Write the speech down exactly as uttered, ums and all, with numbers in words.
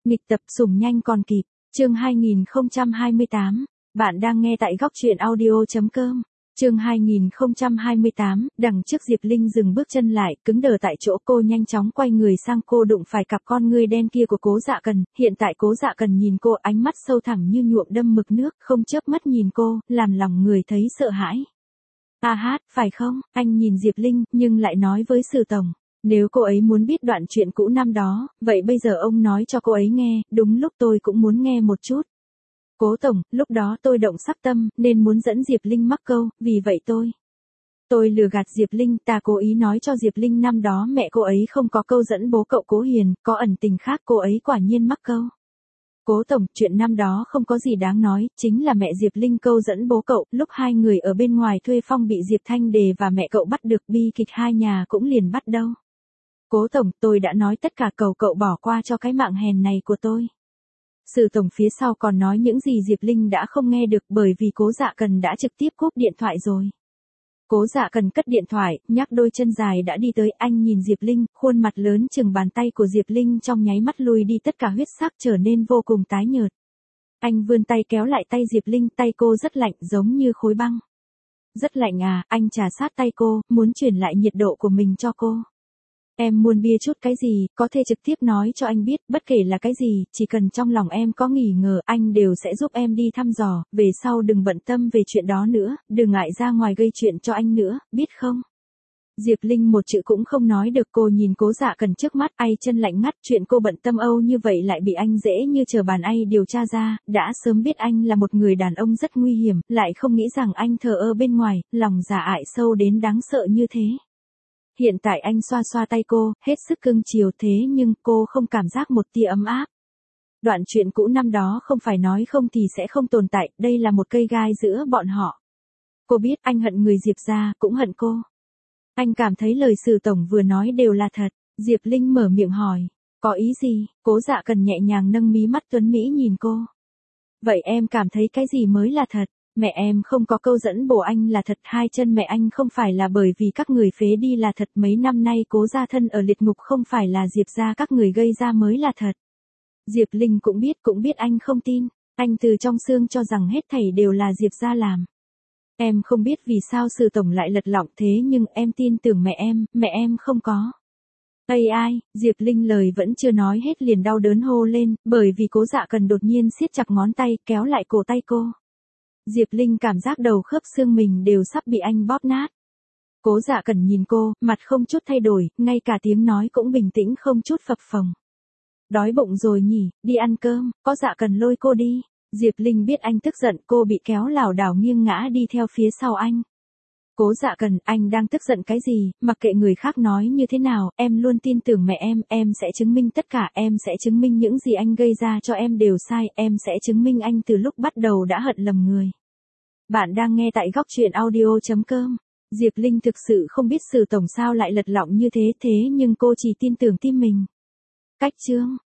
Nghịch tập sủng nhanh còn kịp, chương hai nghìn không trăm hai mươi tám, bạn đang nghe tại góc truyện audio.com. Chương hai nghìn không trăm hai mươi tám, đằng trước Diệp Linh dừng bước chân lại, cứng đờ tại chỗ. Cô nhanh chóng quay người sang, cô đụng phải cặp con ngươi đen kia của Cố Dạ Cần. Hiện tại Cố Dạ Cần nhìn cô, ánh mắt sâu thẳm như nhuộm đâm mực nước, không chớp mắt nhìn cô, làm lòng người thấy sợ hãi. A hát, phải không? Anh nhìn Diệp Linh, nhưng lại nói với Sử Tổng. Nếu cô ấy muốn biết đoạn chuyện cũ năm đó, vậy bây giờ ông nói cho cô ấy nghe, đúng lúc tôi cũng muốn nghe một chút. Cố Tổng, lúc đó tôi động sắc tâm, nên muốn dẫn Diệp Linh mắc câu, vì vậy tôi... Tôi lừa gạt Diệp Linh, ta cố ý nói cho Diệp Linh năm đó mẹ cô ấy không có câu dẫn bố cậu Cố Hiền, có ẩn tình khác, cô ấy quả nhiên mắc câu. Cố Tổng, chuyện năm đó không có gì đáng nói, chính là mẹ Diệp Linh câu dẫn bố cậu, lúc hai người ở bên ngoài thuê phong bị Diệp Thanh Đề và mẹ cậu bắt được, bi kịch hai nhà cũng liền bắt đầu. Cố Tổng, tôi đã nói tất cả, cầu cậu bỏ qua cho cái mạng hèn này của tôi. Sử Tổng phía sau còn nói những gì Diệp Linh đã không nghe được, bởi vì Cố Dạ Cần đã trực tiếp cúp điện thoại rồi. Cố Dạ Cần cất điện thoại, nhắc đôi chân dài đã đi tới, anh nhìn Diệp Linh, khuôn mặt lớn chừng bàn tay của Diệp Linh trong nháy mắt lui đi tất cả huyết sắc, trở nên vô cùng tái nhợt. Anh vươn tay kéo lại tay Diệp Linh, tay cô rất lạnh, giống như khối băng. Rất lạnh à? Anh trà sát tay cô, muốn truyền lại nhiệt độ của mình cho cô. Em muốn bia chút cái gì, có thể trực tiếp nói cho anh biết, bất kể là cái gì, chỉ cần trong lòng em có nghi ngờ, anh đều sẽ giúp em đi thăm dò, về sau đừng bận tâm về chuyện đó nữa, đừng ngại ra ngoài gây chuyện cho anh nữa, biết không? Diệp Linh một chữ cũng không nói được, cô nhìn Cố Dạ Cần trước mắt, ay chân lạnh ngắt, chuyện cô bận tâm âu như vậy lại bị anh dễ như trở bàn ay điều tra ra, đã sớm biết anh là một người đàn ông rất nguy hiểm, lại không nghĩ rằng anh thờ ơ bên ngoài, lòng dạ ại sâu đến đáng sợ như thế. Hiện tại anh xoa xoa tay cô, hết sức cưng chiều, thế nhưng cô không cảm giác một tia ấm áp. Đoạn chuyện cũ năm đó không phải nói không thì sẽ không tồn tại, đây là một cây gai giữa bọn họ. Cô biết anh hận người Diệp gia, cũng hận cô. Anh cảm thấy lời Sử Tổng vừa nói đều là thật. Diệp Linh mở miệng hỏi, có ý gì? Cố Dạ Cần nhẹ nhàng nâng mí mắt tuấn mỹ nhìn cô. Vậy em cảm thấy cái gì mới là thật? Mẹ em không có câu dẫn bố anh là thật, hai chân mẹ anh không phải là bởi vì các người phế đi là thật, mấy năm nay Cố gia thân ở liệt ngục không phải là Diệp gia các người gây ra mới là thật. Diệp Linh cũng biết, cũng biết anh không tin, anh từ trong xương cho rằng hết thảy đều là Diệp gia làm. Em không biết vì sao Sử Tổng lại lật lọng thế nhưng em tin tưởng mẹ em, mẹ em không có. Ây ai, Diệp Linh lời vẫn chưa nói hết liền đau đớn hô lên, bởi vì Cố Dạ Cần đột nhiên siết chặt ngón tay, kéo lại cổ tay cô. Diệp Linh cảm giác đầu khớp xương mình đều sắp bị anh bóp nát. Cố Dạ Cần nhìn cô, mặt không chút thay đổi, ngay cả tiếng nói cũng bình tĩnh không chút phập phồng. Đói bụng rồi nhỉ, đi ăn cơm, có Dạ Cần lôi cô đi. Diệp Linh biết anh tức giận, cô bị kéo lảo đảo nghiêng ngã đi theo phía sau anh. Cố Dạ Cần, anh đang tức giận cái gì, mặc kệ người khác nói như thế nào, em luôn tin tưởng mẹ em, em sẽ chứng minh tất cả, em sẽ chứng minh những gì anh gây ra cho em đều sai, em sẽ chứng minh anh từ lúc bắt đầu đã hận lầm người. Bạn đang nghe tại góc truyện audio.com. Diệp Linh thực sự không biết Sử Tổng sao lại lật lọng như thế, thế nhưng cô chỉ tin tưởng tim mình. Cách chương